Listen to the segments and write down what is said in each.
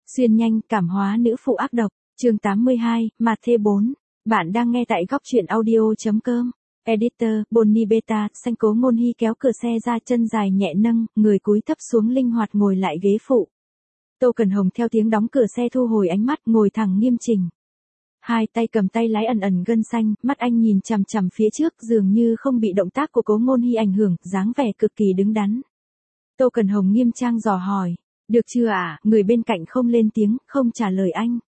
Xuyên nhanh, cảm hóa nữ phụ ác độc, chương 82, Mặt thê 4. Bạn đang nghe tại góc truyện audio.com. Editor, Bonnie Beta, xanh Cố Ngôn Hy kéo cửa xe ra, chân dài nhẹ nâng, người cúi thấp xuống linh hoạt ngồi lại ghế phụ. Tô Cần Hồng theo tiếng đóng cửa xe thu hồi ánh mắt, ngồi thẳng nghiêm chỉnh. Hai tay cầm tay lái ẩn ẩn gân xanh, mắt anh nhìn chằm chằm phía trước, dường như không bị động tác của Cố Ngôn Hy ảnh hưởng, dáng vẻ cực kỳ đứng đắn. Tô Cần Hồng nghiêm trang dò hỏi, được chưa ạ? Người bên cạnh không lên tiếng, không trả lời anh.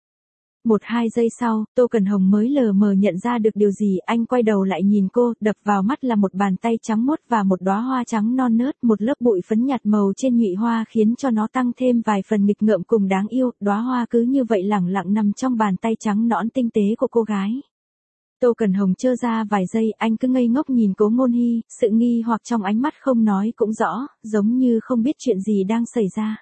1-2 giây sau, Tô Cần Hồng mới lờ mờ nhận ra được điều gì, anh quay đầu lại nhìn cô, đập vào mắt là một bàn tay trắng muốt và một đóa hoa trắng non nớt, một lớp bụi phấn nhạt màu trên nhụy hoa khiến cho nó tăng thêm vài phần nghịch ngợm cùng đáng yêu, đóa hoa cứ như vậy lẳng lặng nằm trong bàn tay trắng nõn tinh tế của cô gái. Tô Cần Hồng chơ ra vài giây, anh cứ ngây ngốc nhìn Cố Ngôn Hy, sự nghi hoặc trong ánh mắt không nói cũng rõ, giống như không biết chuyện gì đang xảy ra.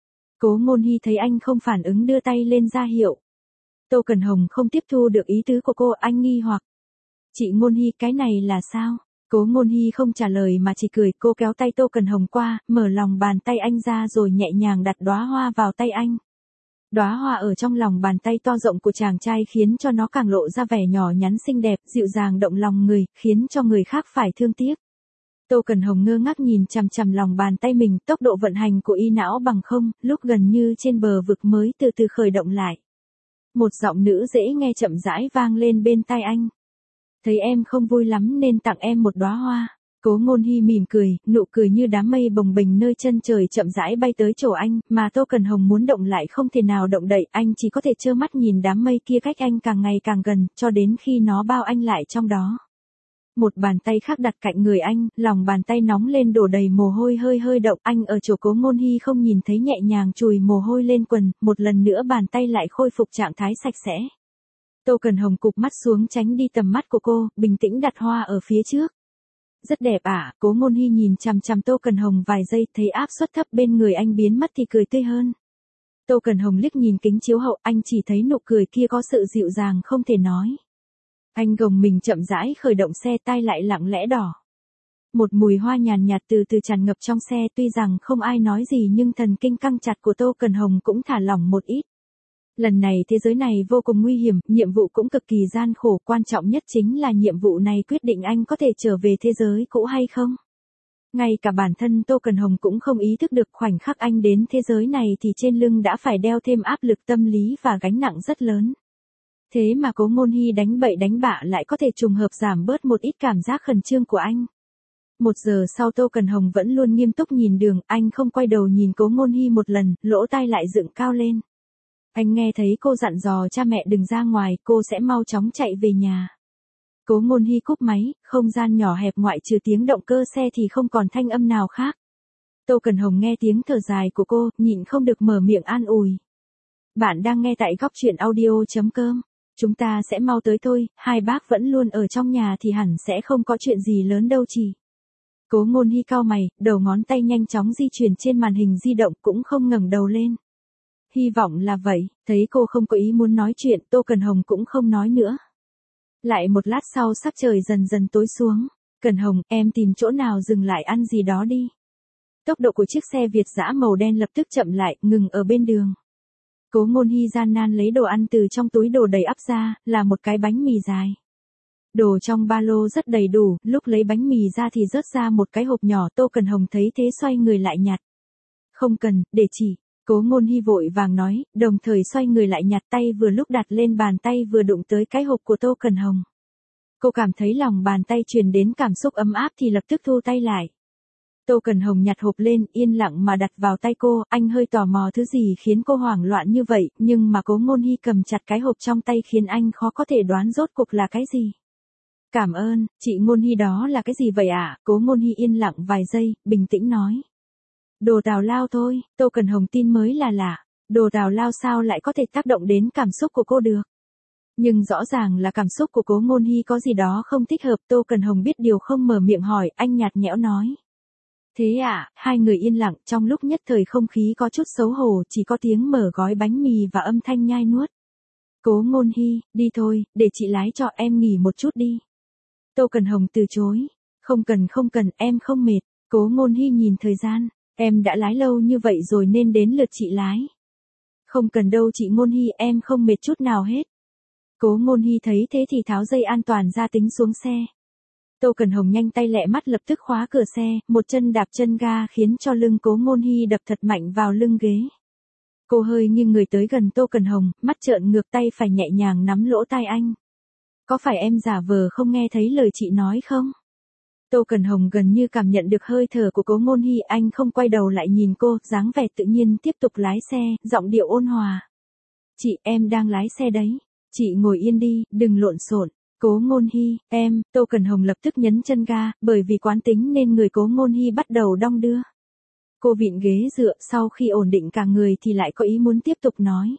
Cố Ngôn Hy thấy anh không phản ứng đưa tay lên ra hiệu. Tô Cần Hồng không tiếp thu được ý tứ của cô, anh nghi hoặc. Chị Ngôn Hy, cái này là sao? Cố Ngôn Hy không trả lời mà chỉ cười, cô kéo tay Tô Cần Hồng qua, mở lòng bàn tay anh ra rồi nhẹ nhàng đặt đóa hoa vào tay anh. Đóa hoa ở trong lòng bàn tay to rộng của chàng trai khiến cho nó càng lộ ra vẻ nhỏ nhắn xinh đẹp, dịu dàng động lòng người, khiến cho người khác phải thương tiếc. Tô Cần Hồng ngơ ngác nhìn chằm chằm lòng bàn tay mình, tốc độ vận hành của y não bằng không, lúc gần như trên bờ vực mới từ từ khởi động lại. Một giọng nữ dễ nghe chậm rãi vang lên bên tai anh. Thấy em không vui lắm nên tặng em một đóa hoa. Cố Ngôn Hy mỉm cười, nụ cười như đám mây bồng bềnh nơi chân trời chậm rãi bay tới chỗ anh, mà Tô Cần Hồng muốn động lại không thể nào động đậy, anh chỉ có thể trơ mắt nhìn đám mây kia cách anh càng ngày càng gần, cho đến khi nó bao anh lại trong đó. Một bàn tay khác đặt cạnh người anh, lòng bàn tay nóng lên đổ đầy mồ hôi hơi động, anh ở chỗ Cố Ngôn Hy không nhìn thấy nhẹ nhàng chùi mồ hôi lên quần, một lần nữa bàn tay lại khôi phục trạng thái sạch sẽ. Tô Cần Hồng cụp mắt xuống tránh đi tầm mắt của cô, bình tĩnh đặt hoa ở phía trước. Rất đẹp ạ, Cố Ngôn Hy nhìn chằm chằm Tô Cần Hồng vài giây, thấy áp suất thấp bên người anh biến mất thì cười tươi hơn. Tô Cần Hồng liếc nhìn kính chiếu hậu, anh chỉ thấy nụ cười kia có sự dịu dàng không thể nói. Anh gồng mình chậm rãi khởi động xe, tay lại lặng lẽ đỏ. Một mùi hoa nhàn nhạt từ từ tràn ngập trong xe, tuy rằng không ai nói gì nhưng thần kinh căng chặt của Tô Cần Hồng cũng thả lỏng một ít. Lần này thế giới này vô cùng nguy hiểm, nhiệm vụ cũng cực kỳ gian khổ, quan trọng nhất chính là nhiệm vụ này quyết định anh có thể trở về thế giới cũ hay không. Ngay cả bản thân Tô Cần Hồng cũng không ý thức được khoảnh khắc anh đến thế giới này thì trên lưng đã phải đeo thêm áp lực tâm lý và gánh nặng rất lớn. Thế mà Cố Ngôn Hy đánh bậy đánh bạ lại có thể trùng hợp giảm bớt một ít cảm giác khẩn trương của anh. 1 giờ sau Tô Cần Hồng vẫn luôn nghiêm túc nhìn đường, anh không quay đầu nhìn Cố Ngôn Hy một lần, lỗ tai lại dựng cao lên. Anh nghe thấy cô dặn dò cha mẹ đừng ra ngoài, cô sẽ mau chóng chạy về nhà. Cố Ngôn Hy cúp máy, không gian nhỏ hẹp ngoại trừ tiếng động cơ xe thì không còn thanh âm nào khác. Tô Cần Hồng nghe tiếng thở dài của cô, nhịn không được mở miệng an ủi. Bạn đang nghe tại góc truyện audio.com. Chúng ta sẽ mau tới thôi, hai bác vẫn luôn ở trong nhà thì hẳn sẽ không có chuyện gì lớn đâu chị. Cố Ngôn Hy cau mày, đầu ngón tay nhanh chóng di chuyển trên màn hình di động cũng không ngẩng đầu lên. Hy vọng là vậy, thấy cô không có ý muốn nói chuyện, Tô Cần Hồng cũng không nói nữa. Lại một lát sau sắc trời dần dần tối xuống. Cần Hồng, em tìm chỗ nào dừng lại ăn gì đó đi. Tốc độ của chiếc xe Việt dã màu đen lập tức chậm lại, ngừng ở bên đường. Cố Ngôn Hy gian nan lấy đồ ăn từ trong túi đồ đầy ắp ra, là một cái bánh mì dài. Đồ trong ba lô rất đầy đủ, lúc lấy bánh mì ra thì rớt ra một cái hộp nhỏ, Tô Cần Hồng thấy thế xoay người lại nhặt. Không cần, để chị. Cố Ngôn Hy vội vàng nói, đồng thời xoay người lại nhặt, tay vừa lúc đặt lên bàn tay vừa đụng tới cái hộp của Tô Cần Hồng. Cô cảm thấy lòng bàn tay truyền đến cảm xúc ấm áp thì lập tức thu tay lại. Tô Cần Hồng nhặt hộp lên, yên lặng mà đặt vào tay cô, anh hơi tò mò thứ gì khiến cô hoảng loạn như vậy, nhưng mà Cố Ngôn Hy cầm chặt cái hộp trong tay khiến anh khó có thể đoán rốt cuộc là cái gì. Cảm ơn, chị Ngôn Hy, đó là cái gì vậy ạ? Cố Ngôn Hy yên lặng vài giây, bình tĩnh nói. Đồ tào lao thôi, Tô Cần Hồng tin mới là lạ, đồ tào lao sao lại có thể tác động đến cảm xúc của cô được. Nhưng rõ ràng là cảm xúc của Cố Ngôn Hy có gì đó không thích hợp, Tô Cần Hồng biết điều không mở miệng hỏi, anh nhạt nhẽo nói. Thế à, hai người yên lặng, trong lúc nhất thời không khí có chút xấu hổ, chỉ có tiếng mở gói bánh mì và âm thanh nhai nuốt. Cố Ngôn Hy, đi thôi, để chị lái cho, em nghỉ một chút đi. Tô Cần Hồng từ chối. Không cần, em không mệt. Cố Ngôn Hy nhìn thời gian, em đã lái lâu như vậy rồi nên đến lượt chị lái. Không cần đâu chị Ngôn Hy, em không mệt chút nào hết. Cố Ngôn Hy thấy thế thì tháo dây an toàn ra tính xuống xe. Tô Cẩn Hồng nhanh tay lẹ mắt lập tức khóa cửa xe, một chân đạp chân ga khiến cho lưng Cố Ngôn Hy đập thật mạnh vào lưng ghế. Cô hơi nghiêng người tới gần Tô Cẩn Hồng, mắt trợn ngược, tay phải nhẹ nhàng nắm lỗ tai anh. Có phải em giả vờ không nghe thấy lời chị nói không? Tô Cẩn Hồng gần như cảm nhận được hơi thở của Cố Ngôn Hy, anh không quay đầu lại nhìn cô, dáng vẻ tự nhiên tiếp tục lái xe, giọng điệu ôn hòa. Chị, em đang lái xe đấy. Chị ngồi yên đi, đừng lộn xộn. Cố Ngôn Hy, em, Tô Cẩn Hồng lập tức nhấn chân ga, bởi vì quán tính nên người Cố Ngôn Hy bắt đầu đong đưa. Cô vịn ghế dựa, sau khi ổn định cả người thì lại có ý muốn tiếp tục nói.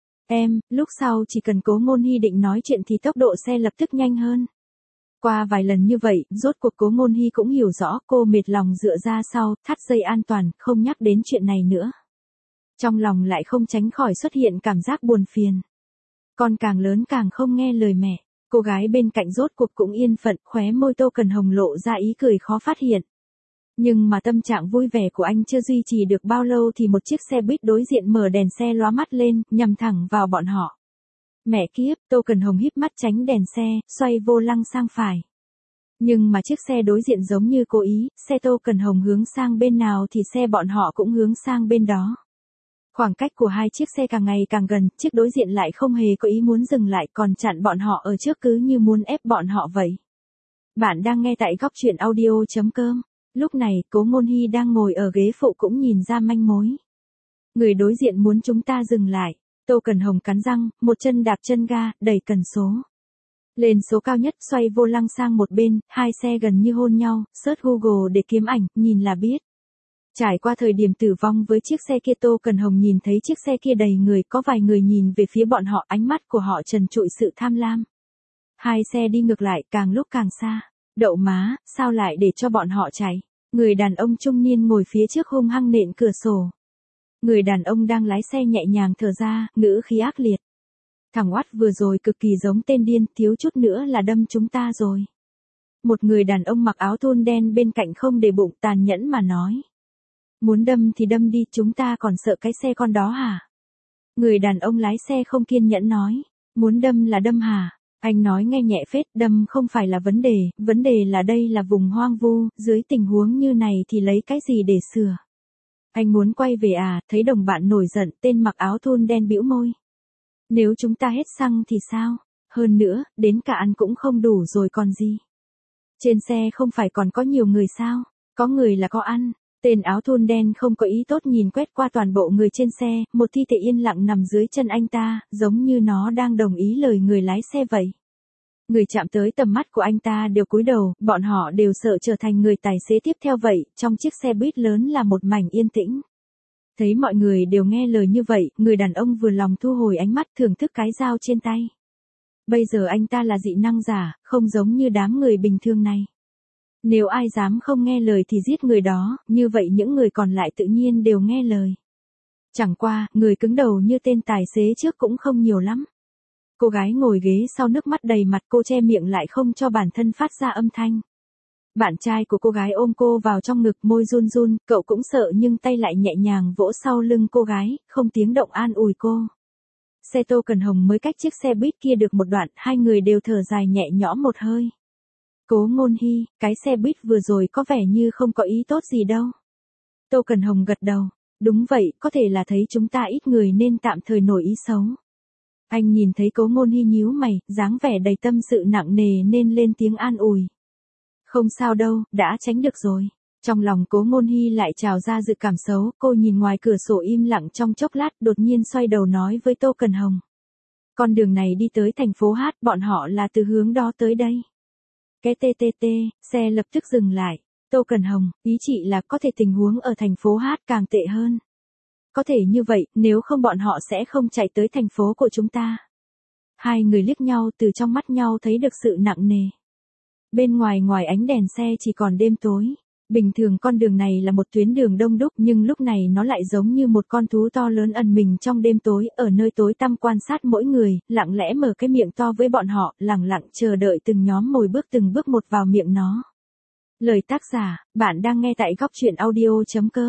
Em, lúc sau chỉ cần Cố Ngôn Hy định nói chuyện thì tốc độ xe lập tức nhanh hơn. Qua vài lần như vậy, rốt cuộc Cố Ngôn Hy cũng hiểu rõ, cô mệt lòng dựa ra sau, thắt dây an toàn, không nhắc đến chuyện này nữa. Trong lòng lại không tránh khỏi xuất hiện cảm giác buồn phiền. Con càng lớn càng không nghe lời mẹ. Cô gái bên cạnh rốt cuộc cũng yên phận, khóe môi Tô Cẩn Hồng lộ ra ý cười khó phát hiện. Nhưng mà tâm trạng vui vẻ của anh chưa duy trì được bao lâu thì một chiếc xe buýt đối diện mở đèn xe lóa mắt lên, nhằm thẳng vào bọn họ. Mẹ kiếp, Tô Cẩn Hồng híp mắt tránh đèn xe, xoay vô lăng sang phải. Nhưng mà chiếc xe đối diện giống như cố ý, xe Tô Cẩn Hồng hướng sang bên nào thì xe bọn họ cũng hướng sang bên đó. Khoảng cách của hai chiếc xe càng ngày càng gần, chiếc đối diện lại không hề có ý muốn dừng lại, còn chặn bọn họ ở trước cứ như muốn ép bọn họ vậy. Bạn đang nghe tại góc truyện audio.com. Lúc này, Cố Ngôn Hy đang ngồi ở ghế phụ cũng nhìn ra manh mối. Người đối diện muốn chúng ta dừng lại. Tô Cẩn Hồng cắn răng, một chân đạp chân ga, đẩy cần số. Lên số cao nhất, xoay vô lăng sang một bên, hai xe gần như hôn nhau, search Google để kiếm ảnh, nhìn là biết. Trải qua thời điểm tử vong với chiếc xe kia, Tô Cẩn Hồng nhìn thấy chiếc xe kia đầy người, có vài người nhìn về phía bọn họ, ánh mắt của họ trần trụi sự tham lam. Hai xe đi ngược lại, càng lúc càng xa. Đậu má, sao lại để cho bọn họ chạy? Người đàn ông trung niên ngồi phía trước hung hăng nện cửa sổ. Người đàn ông đang lái xe nhẹ nhàng thở ra, ngữ khí ác liệt. Thằng oắt vừa rồi cực kỳ giống tên điên, thiếu chút nữa là đâm chúng ta rồi. Một người đàn ông mặc áo thun đen bên cạnh không để bụng, tàn nhẫn mà nói. Muốn đâm thì đâm đi, chúng ta còn sợ cái xe con đó hả? Người đàn ông lái xe không kiên nhẫn nói. Muốn đâm là đâm hả? Anh nói nghe nhẹ phết, đâm không phải là vấn đề là đây là vùng hoang vu, dưới tình huống như này thì lấy cái gì để sửa? Anh muốn quay về à? Thấy đồng bạn nổi giận, tên mặc áo thun đen bĩu môi. Nếu chúng ta hết xăng thì sao? Hơn nữa, đến cả ăn cũng không đủ rồi còn gì. Trên xe không phải còn có nhiều người sao? Có người là có ăn. Tên áo thun đen không có ý tốt nhìn quét qua toàn bộ người trên xe, một thi thể yên lặng nằm dưới chân anh ta, giống như nó đang đồng ý lời người lái xe vậy. Người chạm tới tầm mắt của anh ta đều cúi đầu, bọn họ đều sợ trở thành người tài xế tiếp theo vậy, trong chiếc xe buýt lớn là một mảnh yên tĩnh. Thấy mọi người đều nghe lời như vậy, người đàn ông vừa lòng thu hồi ánh mắt thưởng thức cái dao trên tay. Bây giờ anh ta là dị năng giả, không giống như đám người bình thường này. Nếu ai dám không nghe lời thì giết người đó, như vậy những người còn lại tự nhiên đều nghe lời. Chẳng qua, người cứng đầu như tên tài xế trước cũng không nhiều lắm. Cô gái ngồi ghế sau nước mắt đầy mặt, cô che miệng lại không cho bản thân phát ra âm thanh. Bạn trai của cô gái ôm cô vào trong ngực, môi run run, cậu cũng sợ nhưng tay lại nhẹ nhàng vỗ sau lưng cô gái, không tiếng động an ủi cô. Xe Tô Cẩn Hồng mới cách chiếc xe buýt kia được một đoạn, hai người đều thở dài nhẹ nhõm một hơi. Cố Ngôn Hy, cái xe buýt vừa rồi có vẻ như không có ý tốt gì đâu. Tô Cẩn Hồng gật đầu. Đúng vậy, có thể là thấy chúng ta ít người nên tạm thời nổi ý xấu. Anh nhìn thấy Cố Ngôn Hy nhíu mày, dáng vẻ đầy tâm sự nặng nề nên lên tiếng an ủi. Không sao đâu, đã tránh được rồi. Trong lòng Cố Ngôn Hy lại trào ra dự cảm xấu, cô nhìn ngoài cửa sổ im lặng trong chốc lát, đột nhiên xoay đầu nói với Tô Cẩn Hồng. Con đường này đi tới thành phố Hát, bọn họ là từ hướng đó tới đây. Cái xe lập tức dừng lại. Tô Cẩn Hồng, ý chị là có thể tình huống ở thành phố Hát càng tệ hơn. Có thể như vậy, nếu không bọn họ sẽ không chạy tới thành phố của chúng ta. Hai người liếc nhau, từ trong mắt nhau thấy được sự nặng nề. Bên ngoài ánh đèn xe chỉ còn đêm tối. Bình thường con đường này là một tuyến đường đông đúc, nhưng lúc này nó lại giống như một con thú to lớn ẩn mình trong đêm tối, ở nơi tối tăm quan sát mỗi người, lặng lẽ mở cái miệng to với bọn họ, lặng lặng chờ đợi từng nhóm mồi bước từng bước một vào miệng nó. Lời tác giả, bạn đang nghe tại góc truyện audio.com.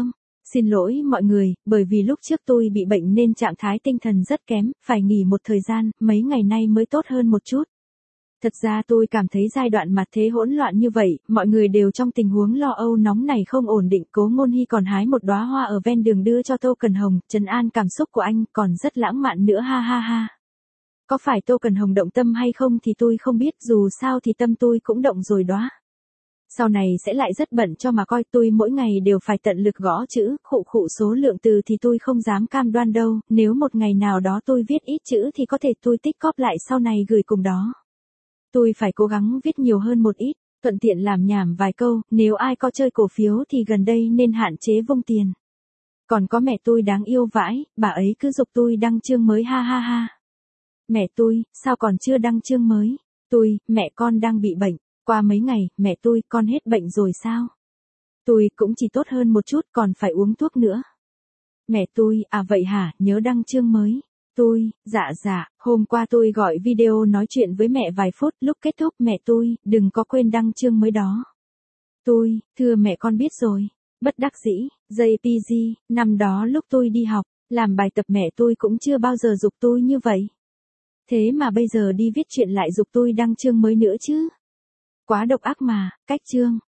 Xin lỗi mọi người, bởi vì lúc trước tôi bị bệnh nên trạng thái tinh thần rất kém, phải nghỉ một thời gian, mấy ngày nay mới tốt hơn một chút. Thật ra tôi cảm thấy giai đoạn mặt thế hỗn loạn như vậy, mọi người đều trong tình huống lo âu nóng này không ổn định. Cố Ngôn Hy còn hái một đóa hoa ở ven đường đưa cho Tô Cần Hồng, trấn an cảm xúc của anh, còn rất lãng mạn nữa ha ha ha. Có phải Tô Cần Hồng động tâm hay không thì tôi không biết, dù sao thì tâm tôi cũng động rồi đó. Sau này sẽ lại rất bận cho mà coi, tôi mỗi ngày đều phải tận lực gõ chữ, khụ khụ số lượng từ thì tôi không dám cam đoan đâu, nếu một ngày nào đó tôi viết ít chữ thì có thể tôi tích cóp lại sau này gửi cùng đó. Tôi phải cố gắng viết nhiều hơn một ít, thuận tiện làm nhảm vài câu, nếu ai có chơi cổ phiếu thì gần đây nên hạn chế vung tiền. Còn có mẹ tôi đáng yêu vãi, bà ấy cứ giục tôi đăng chương mới ha ha ha. Mẹ tôi, sao còn chưa đăng chương mới? Tôi, mẹ con đang bị bệnh, qua mấy ngày, mẹ tôi, con hết bệnh rồi sao? Tôi cũng chỉ tốt hơn một chút, còn phải uống thuốc nữa. Mẹ tôi, à vậy hả, nhớ đăng chương mới. Tôi, dạ, hôm qua tôi gọi video nói chuyện với mẹ vài phút, lúc kết thúc mẹ tôi, đừng có quên đăng chương mới đó. Tôi, thưa mẹ con biết rồi. Bất đắc dĩ, JPG, năm đó lúc tôi đi học, làm bài tập mẹ tôi cũng chưa bao giờ giục tôi như vậy. Thế mà bây giờ đi viết chuyện lại giục tôi đăng chương mới nữa chứ. Quá độc ác mà, cách chương.